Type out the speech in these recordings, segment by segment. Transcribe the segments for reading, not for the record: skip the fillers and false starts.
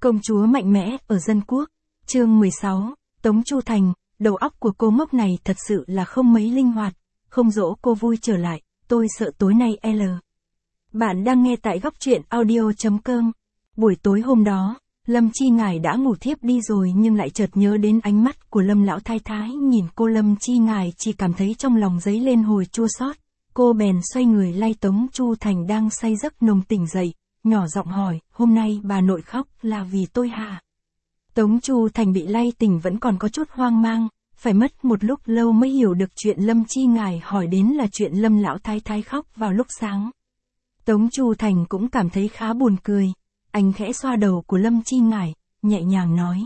Công chúa mạnh mẽ ở dân quốc, chương 16, Tống Chu Thành, đầu óc của cô ngốc này thật sự là không mấy linh hoạt, không dỗ cô vui trở lại, tôi sợ tối nay L. Bạn đang nghe tại góc truyện audio.com. Buổi tối hôm đó, Lâm Chi Ngải đã ngủ thiếp đi rồi nhưng lại chợt nhớ đến ánh mắt của Lâm lão thái thái nhìn cô. Lâm Chi Ngải chỉ cảm thấy trong lòng dấy lên hồi chua xót. Cô bèn xoay người lay Tống Chu Thành đang say giấc nồng tỉnh dậy, nhỏ giọng hỏi, hôm nay bà nội khóc là vì tôi hả? Tống Chu Thành bị lay tỉnh vẫn còn có chút hoang mang, phải mất một lúc lâu mới hiểu được chuyện Lâm Chi Ngải hỏi đến là chuyện Lâm lão thái thái khóc vào lúc sáng. Tống Chu Thành cũng cảm thấy khá buồn cười, anh khẽ xoa đầu của Lâm Chi Ngải, nhẹ nhàng nói.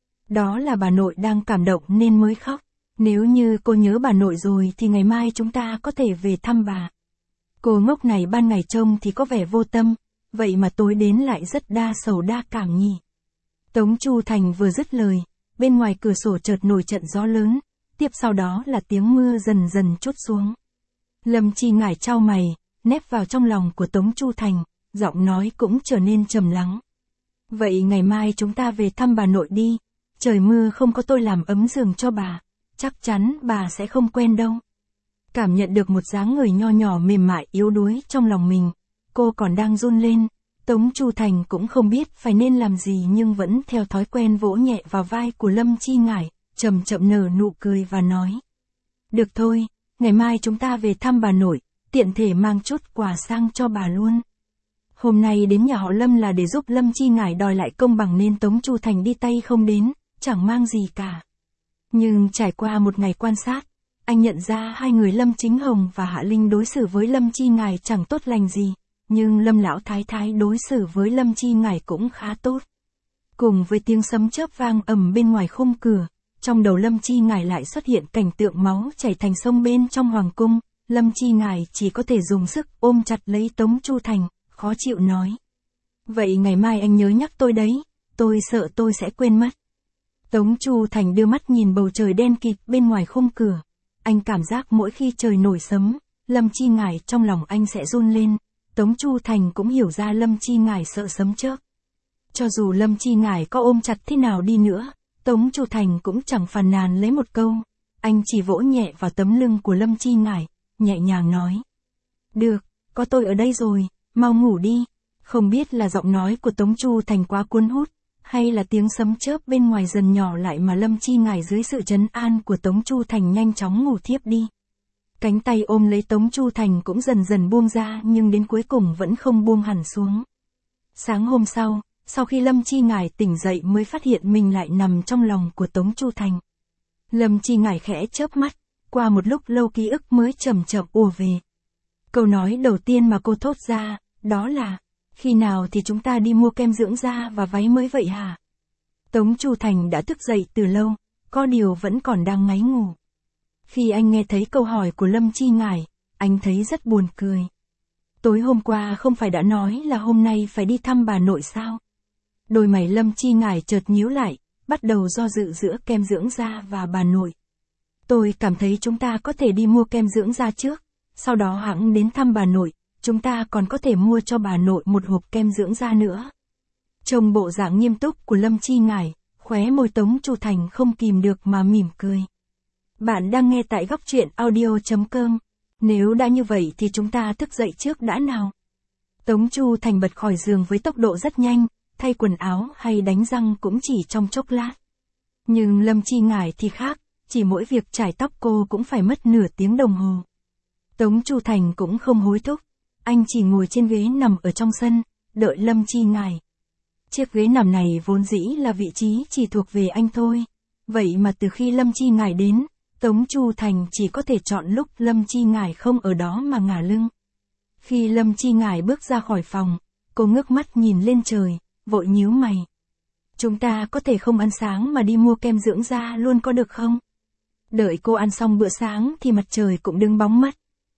Đó là bà nội đang cảm động nên mới khóc, nếu như cô nhớ bà nội rồi thì ngày mai chúng ta có thể về thăm bà. Cô ngốc này ban ngày trông thì có vẻ vô tâm, vậy mà tối đến lại rất đa sầu đa cảm nhỉ. Tống Chu Thành vừa dứt lời, bên ngoài cửa sổ chợt nổi trận gió lớn, tiếp sau đó là tiếng mưa dần dần trút xuống. Lâm Chi Ngải chau mày, nép vào trong lòng của Tống Chu Thành, giọng nói cũng trở nên trầm lắng. Vậy ngày mai chúng ta về thăm bà nội đi, trời mưa không có tôi làm ấm giường cho bà, chắc chắn bà sẽ không quen đâu. Cảm nhận được một dáng người nho nhỏ mềm mại yếu đuối trong lòng mình, cô còn đang run lên, Tống Chu Thành cũng không biết phải nên làm gì nhưng vẫn theo thói quen vỗ nhẹ vào vai của Lâm Chi Ngải, chậm chậm nở nụ cười và nói. Được thôi, ngày mai chúng ta về thăm bà nội, tiện thể mang chút quà sang cho bà luôn. Hôm nay đến nhà họ Lâm là để giúp Lâm Chi Ngải đòi lại công bằng nên Tống Chu Thành đi tay không đến, chẳng mang gì cả. Nhưng trải qua một ngày quan sát, anh nhận ra hai người Lâm Chính Hồng và Hạ Linh đối xử với Lâm Chi Ngải chẳng tốt lành gì, nhưng Lâm lão thái thái đối xử với Lâm Chi Ngải cũng khá tốt. Cùng với tiếng sấm chớp vang ầm bên ngoài khung cửa, trong đầu Lâm Chi Ngải lại xuất hiện cảnh tượng máu chảy thành sông bên trong hoàng cung. Lâm Chi Ngải chỉ có thể dùng sức ôm chặt lấy Tống Chu Thành, khó chịu nói. Vậy ngày mai anh nhớ nhắc tôi đấy, tôi sợ tôi sẽ quên mất. Tống Chu Thành đưa mắt nhìn bầu trời đen kịt bên ngoài khung cửa. Anh cảm giác mỗi khi trời nổi sấm, Lâm Chi Ngải trong lòng anh sẽ run lên. Tống Chu Thành cũng hiểu ra Lâm Chi Ngải sợ sấm chớp. Cho dù Lâm Chi Ngải có ôm chặt thế nào đi nữa, Tống Chu Thành cũng chẳng phàn nàn lấy một câu. Anh chỉ vỗ nhẹ vào tấm lưng của Lâm Chi Ngải, nhẹ nhàng nói. Được, có tôi ở đây rồi, mau ngủ đi. Không biết là giọng nói của Tống Chu Thành quá cuốn hút, hay là tiếng sấm chớp bên ngoài dần nhỏ lại mà Lâm Chi Ngải dưới sự trấn an của Tống Chu Thành nhanh chóng ngủ thiếp đi. Cánh tay ôm lấy Tống Chu Thành cũng dần dần buông ra nhưng đến cuối cùng vẫn không buông hẳn xuống. Sáng hôm sau khi Lâm Chi Ngải tỉnh dậy mới phát hiện mình lại nằm trong lòng của Tống Chu Thành. Lâm Chi Ngải khẽ chớp mắt, qua một lúc lâu ký ức mới chậm chậm ùa về. Câu nói đầu tiên mà cô thốt ra, đó là, khi nào thì chúng ta đi mua kem dưỡng da và váy mới vậy hả? Tống Chu Thành đã thức dậy từ lâu, có điều vẫn còn đang ngáy ngủ. Khi anh nghe thấy câu hỏi của Lâm Chi Ngải, anh thấy rất buồn cười. Tối hôm qua không phải đã nói là hôm nay phải đi thăm bà nội sao? Đôi mày Lâm Chi Ngải chợt nhíu lại, bắt đầu do dự giữa kem dưỡng da và bà nội. Tôi cảm thấy chúng ta có thể đi mua kem dưỡng da trước, sau đó hẵng đến thăm bà nội, chúng ta còn có thể mua cho bà nội một hộp kem dưỡng da nữa. Trông bộ dạng nghiêm túc của Lâm Chi Ngải, khóe môi Tống Chu Thành không kìm được mà mỉm cười. Bạn đang nghe tại góc truyện audio.com. Nếu đã như vậy thì chúng ta thức dậy trước đã nào. Tống Chu Thành bật khỏi giường với tốc độ rất nhanh, thay quần áo hay đánh răng cũng chỉ trong chốc lát. Nhưng Lâm Chi Ngải thì khác, chỉ mỗi việc chải tóc cô cũng phải mất nửa tiếng đồng hồ. Tống Chu Thành cũng không hối thúc, anh chỉ ngồi trên ghế nằm ở trong sân, đợi Lâm Chi Ngải. Chiếc ghế nằm này vốn dĩ là vị trí chỉ thuộc về anh thôi, vậy mà từ khi Lâm Chi Ngải đến, Tống Chu Thành chỉ có thể chọn lúc Lâm Chi Ngải không ở đó mà ngả lưng. Khi Lâm Chi Ngải bước ra khỏi phòng, cô ngước mắt nhìn lên trời, vội nhíu mày. Chúng ta có thể không ăn sáng mà đi mua kem dưỡng da luôn có được không? Đợi cô ăn xong bữa sáng thì mặt trời cũng đứng bóng mất.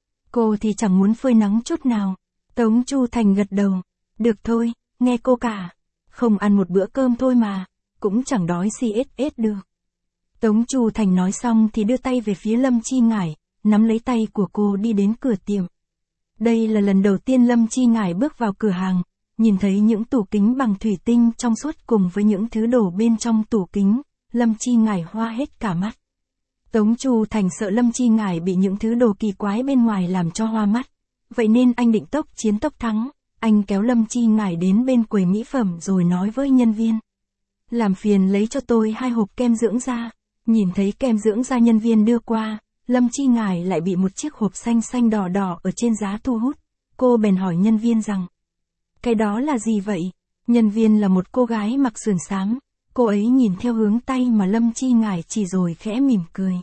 Cô thì chẳng muốn phơi nắng chút nào. Tống Chu Thành gật đầu. Được thôi, nghe cô cả. Không ăn một bữa cơm thôi mà, cũng chẳng đói CSS được. Tống Chu Thành nói xong thì đưa tay về phía Lâm Chi Ngải, nắm lấy tay của cô đi đến cửa tiệm. Đây là lần đầu tiên Lâm Chi Ngải bước vào cửa hàng, nhìn thấy những tủ kính bằng thủy tinh trong suốt cùng với những thứ đồ bên trong tủ kính, Lâm Chi Ngải hoa hết cả mắt. Tống Chu Thành sợ Lâm Chi Ngải bị những thứ đồ kỳ quái bên ngoài làm cho hoa mắt. Vậy nên anh định tốc chiến tốc thắng, anh kéo Lâm Chi Ngải đến bên quầy mỹ phẩm rồi nói với nhân viên. Làm phiền lấy cho tôi 2 hộp kem dưỡng da. Nhìn thấy kem dưỡng da nhân viên đưa qua, Lâm Chi Ngải lại bị một chiếc hộp xanh xanh đỏ đỏ ở trên giá thu hút. Cô bèn hỏi nhân viên rằng, cái đó là gì vậy? Nhân viên là một cô gái mặc sườn xám, cô ấy nhìn theo hướng tay mà Lâm Chi Ngải chỉ rồi khẽ mỉm cười.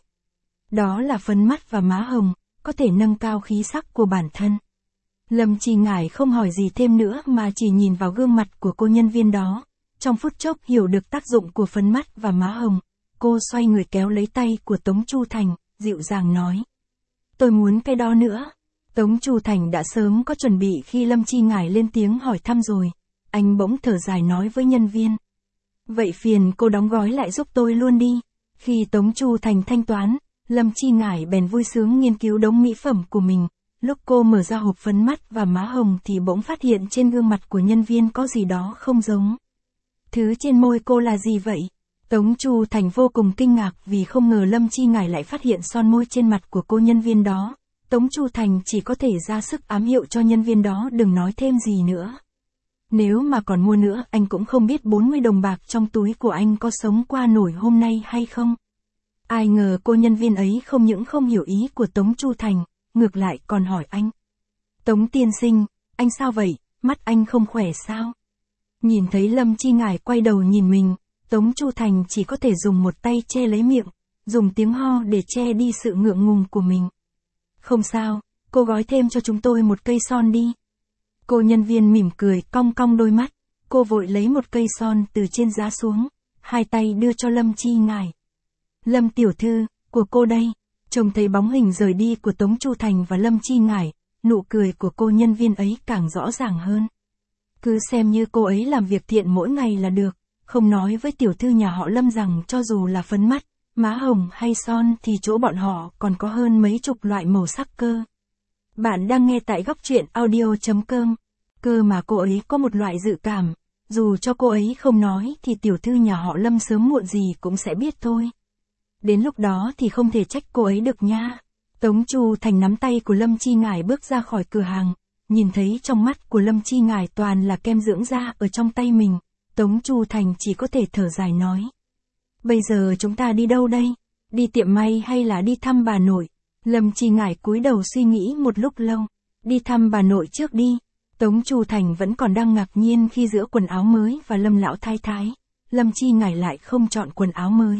Đó là phấn mắt và má hồng, có thể nâng cao khí sắc của bản thân. Lâm Chi Ngải không hỏi gì thêm nữa mà chỉ nhìn vào gương mặt của cô nhân viên đó. Trong phút chốc hiểu được tác dụng của phấn mắt và má hồng, cô xoay người kéo lấy tay của Tống Chu Thành, dịu dàng nói. Tôi muốn cái đó nữa. Tống Chu Thành đã sớm có chuẩn bị khi Lâm Chi Ngải lên tiếng hỏi thăm rồi. Anh bỗng thở dài nói với nhân viên. Vậy phiền cô đóng gói lại giúp tôi luôn đi. Khi Tống Chu Thành thanh toán, Lâm Chi Ngải bèn vui sướng nghiên cứu đống mỹ phẩm của mình. Lúc cô mở ra hộp phấn mắt và má hồng thì bỗng phát hiện trên gương mặt của nhân viên có gì đó không giống. Thứ trên môi cô là gì vậy? Tống Chu Thành vô cùng kinh ngạc vì không ngờ Lâm Chi Ngải lại phát hiện son môi trên mặt của cô nhân viên đó. Tống Chu Thành chỉ có thể ra sức ám hiệu cho nhân viên đó đừng nói thêm gì nữa. Nếu mà còn mua nữa anh cũng không biết 40 đồng bạc trong túi của anh có sống qua nổi hôm nay hay không. Ai ngờ cô nhân viên ấy không những không hiểu ý của Tống Chu Thành, ngược lại còn hỏi anh. Tống tiên sinh, anh sao vậy, mắt anh không khỏe sao? Nhìn thấy Lâm Chi Ngải quay đầu nhìn mình, Tống Chu Thành chỉ có thể dùng một tay che lấy miệng, dùng tiếng ho để che đi sự ngượng ngùng của mình. Không sao, cô gói thêm cho chúng tôi một cây son đi. Cô nhân viên mỉm cười cong cong đôi mắt, cô vội lấy một cây son từ trên giá xuống, 2 tay đưa cho Lâm Chi Ngải. Lâm tiểu thư, của cô đây. Trông thấy bóng hình rời đi của Tống Chu Thành và Lâm Chi Ngải, nụ cười của cô nhân viên ấy càng rõ ràng hơn. Cứ xem như cô ấy làm việc thiện mỗi ngày là được, không nói với tiểu thư nhà họ Lâm rằng cho dù là phấn mắt, má hồng hay son thì chỗ bọn họ còn có hơn mấy chục loại màu sắc cơ. Bạn đang nghe tại góc truyện audio.com. Cơ mà cô ấy có một loại dự cảm, dù cho cô ấy không nói thì tiểu thư nhà họ Lâm sớm muộn gì cũng sẽ biết thôi. Đến lúc đó thì không thể trách cô ấy được nha. Tống Chu Thành nắm tay của Lâm Chi Ngải bước ra khỏi cửa hàng, nhìn thấy trong mắt của Lâm Chi Ngải toàn là kem dưỡng da ở trong tay mình, Tống Chu Thành chỉ có thể thở dài nói. Bây giờ chúng ta đi đâu đây? Đi tiệm may hay là đi thăm bà nội? Lâm Chi Ngải cúi đầu suy nghĩ một lúc lâu. Đi thăm bà nội trước đi. Tống Chu Thành vẫn còn đang ngạc nhiên khi giữa quần áo mới và Lâm lão thái thái, Lâm Chi Ngải lại không chọn quần áo mới.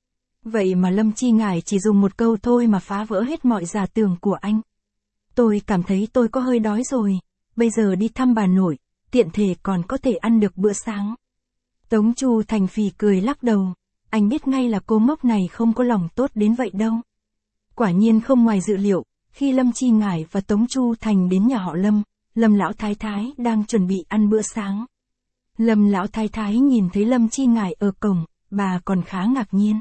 Vậy mà Lâm Chi Ngải chỉ dùng một câu thôi mà phá vỡ hết mọi giả tưởng của anh. Tôi cảm thấy tôi có hơi đói rồi, bây giờ đi thăm bà nội, tiện thể còn có thể ăn được bữa sáng. Tống Chu Thành phì cười lắc đầu, anh biết ngay là cô ngốc này không có lòng tốt đến vậy đâu. Quả nhiên không ngoài dự liệu, khi Lâm Chi Ngải và Tống Chu Thành đến nhà họ Lâm, Lâm lão thái thái đang chuẩn bị ăn bữa sáng. Lâm lão thái thái nhìn thấy Lâm Chi Ngải ở cổng, bà còn khá ngạc nhiên.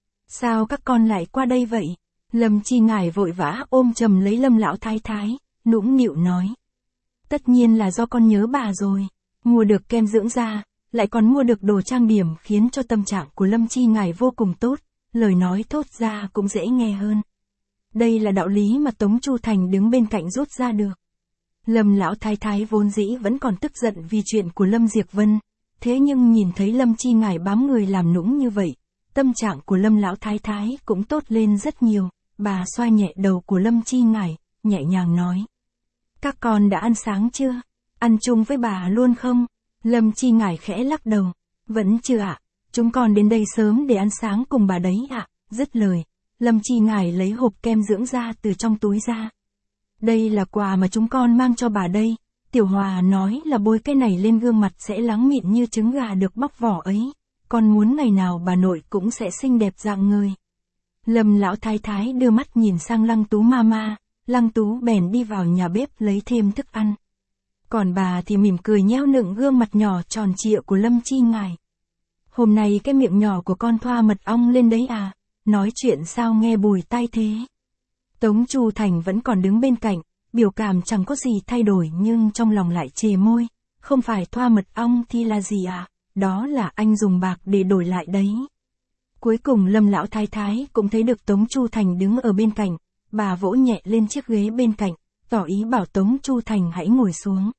Sao các con lại qua đây vậy? Lâm Chi Ngải vội vã ôm chầm lấy Lâm lão thái thái, nũng nịu nói. Tất nhiên là do con nhớ bà rồi, mua được kem dưỡng da, lại còn mua được đồ trang điểm khiến cho tâm trạng của Lâm Chi Ngải vô cùng tốt, lời nói thốt ra cũng dễ nghe hơn. Đây là đạo lý mà Tống Chu Thành đứng bên cạnh rút ra được. Lâm lão thái thái vốn dĩ vẫn còn tức giận vì chuyện của Lâm Diệp Vân, thế nhưng nhìn thấy Lâm Chi Ngải bám người làm nũng như vậy, tâm trạng của Lâm lão thái thái cũng tốt lên rất nhiều. Bà xoa nhẹ đầu của Lâm Chi Ngải, nhẹ nhàng nói. Các con đã ăn sáng chưa? Ăn chung với bà luôn không? Lâm Chi Ngải khẽ lắc đầu. Vẫn chưa ạ. Chúng con đến đây sớm để ăn sáng cùng bà đấy ạ. Dứt lời, Lâm Chi Ngải lấy hộp kem dưỡng da từ trong túi ra. Đây là quà mà chúng con mang cho bà đây. Tiểu Hòa nói là bôi cái này lên gương mặt sẽ láng mịn như trứng gà được bóc vỏ ấy. Con muốn ngày nào bà nội cũng sẽ xinh đẹp rạng ngời. Lâm lão thái thái đưa mắt nhìn sang Lăng Tú mama, Lăng Tú bèn đi vào nhà bếp lấy thêm thức ăn. Còn bà thì mỉm cười nheo nựng gương mặt nhỏ tròn trịa của Lâm Chi Ngải. Hôm nay cái miệng nhỏ của con thoa mật ong lên đấy à, nói chuyện sao nghe bùi tai thế. Tống Chu Thành vẫn còn đứng bên cạnh, biểu cảm chẳng có gì thay đổi nhưng trong lòng lại chề môi, không phải thoa mật ong thì là gì à? Đó là anh dùng bạc để đổi lại đấy. Cuối cùng Lâm lão thái thái cũng thấy được Tống Chu Thành đứng ở bên cạnh, bà vỗ nhẹ lên chiếc ghế bên cạnh, tỏ ý bảo Tống Chu Thành hãy ngồi xuống.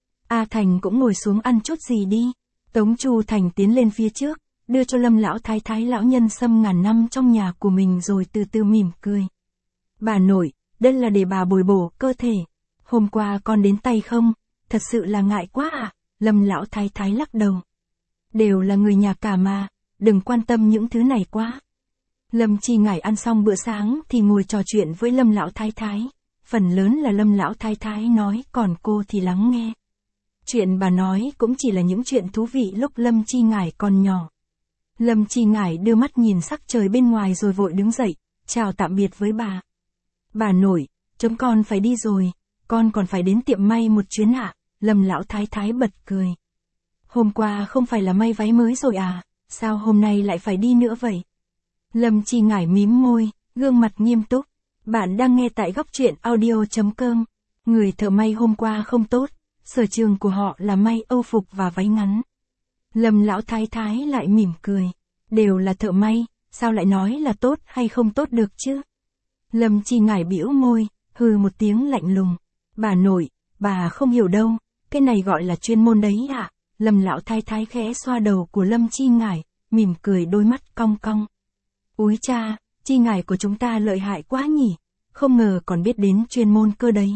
A Thành cũng ngồi xuống ăn chút gì đi. Tống Chu Thành tiến lên phía trước, đưa cho Lâm lão thái thái lão nhân sâm ngàn năm trong nhà của mình rồi từ từ mỉm cười. Bà nội, đây là để bà bồi bổ cơ thể. Hôm qua con đến tay không, thật sự là ngại quá à? Lâm lão thái thái lắc đầu. Đều là người nhà cả mà, đừng quan tâm những thứ này quá. Lâm Chi Ngải ăn xong bữa sáng thì ngồi trò chuyện với Lâm lão thái thái. Phần lớn là Lâm lão thái thái nói, còn cô thì lắng nghe. Chuyện bà nói cũng chỉ là những chuyện thú vị lúc Lâm Chi Ngải còn nhỏ. Lâm Chi Ngải đưa mắt nhìn sắc trời bên ngoài rồi vội đứng dậy, chào tạm biệt với bà. Bà nội, chúng con phải đi rồi, con còn phải đến tiệm may một chuyến ạ. Lâm lão thái thái bật cười. Hôm qua không phải là may váy mới rồi à, sao hôm nay lại phải đi nữa vậy? Lâm Chi Ngải mím môi, gương mặt nghiêm túc. Bạn đang nghe tại góc truyện audio.com. Người thợ may hôm qua không tốt, sở trường của họ là may âu phục và váy ngắn. Lâm lão thái thái lại mỉm cười. Đều là thợ may, sao lại nói là tốt hay không tốt được chứ? Lâm Chi Ngải bĩu môi, hừ một tiếng lạnh lùng. Bà nội, bà không hiểu đâu, cái này gọi là chuyên môn đấy ạ. Lâm lão thái thái khẽ xoa đầu của Lâm Chi Ngải, mỉm cười đôi mắt cong cong. Úi cha, Chi Ngải của chúng ta lợi hại quá nhỉ, không ngờ còn biết đến chuyên môn cơ đấy.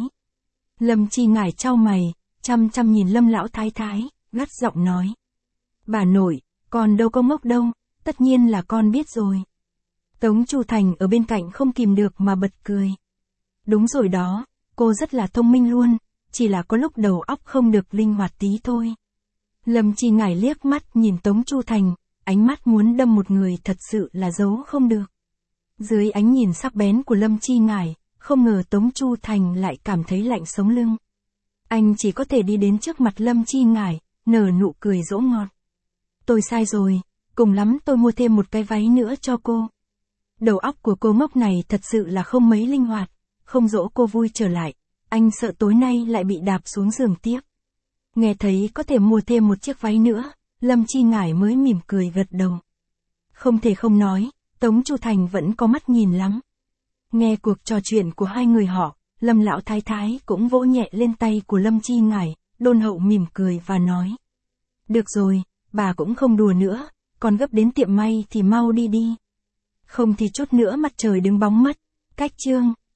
Lâm Chi Ngải chau mày, chăm chăm nhìn Lâm lão thái thái, gắt giọng nói. Bà nội, con đâu có ngốc đâu, tất nhiên là con biết rồi. Tống Chu Thành ở bên cạnh không kìm được mà bật cười. Đúng rồi đó, cô rất là thông minh luôn, chỉ là có lúc đầu óc không được linh hoạt tí thôi. Lâm Chi Ngải liếc mắt nhìn Tống Chu Thành, ánh mắt muốn đâm một người thật sự là giấu không được. Dưới ánh nhìn sắc bén của Lâm Chi Ngải, không ngờ Tống Chu Thành lại cảm thấy lạnh sống lưng. Anh chỉ có thể đi đến trước mặt Lâm Chi Ngải, nở nụ cười dỗ ngọt. Tôi sai rồi, cùng lắm tôi mua thêm một cái váy nữa cho cô. Đầu óc của cô ngốc này thật sự là không mấy linh hoạt, không dỗ cô vui trở lại, anh sợ tối nay lại bị đạp xuống giường tiếp. Nghe thấy có thể mua thêm một chiếc váy nữa, Lâm Chi Ngải mới mỉm cười gật đầu. Không thể không nói, Tống Chu Thành vẫn có mắt nhìn lắm. Nghe cuộc trò chuyện của hai người họ, Lâm lão thái thái cũng vỗ nhẹ lên tay của Lâm Chi Ngải, đôn hậu mỉm cười và nói. Được rồi, bà cũng không đùa nữa, còn gấp đến tiệm may thì mau đi đi. Không thì chút nữa mặt trời đứng bóng mất. Cách chương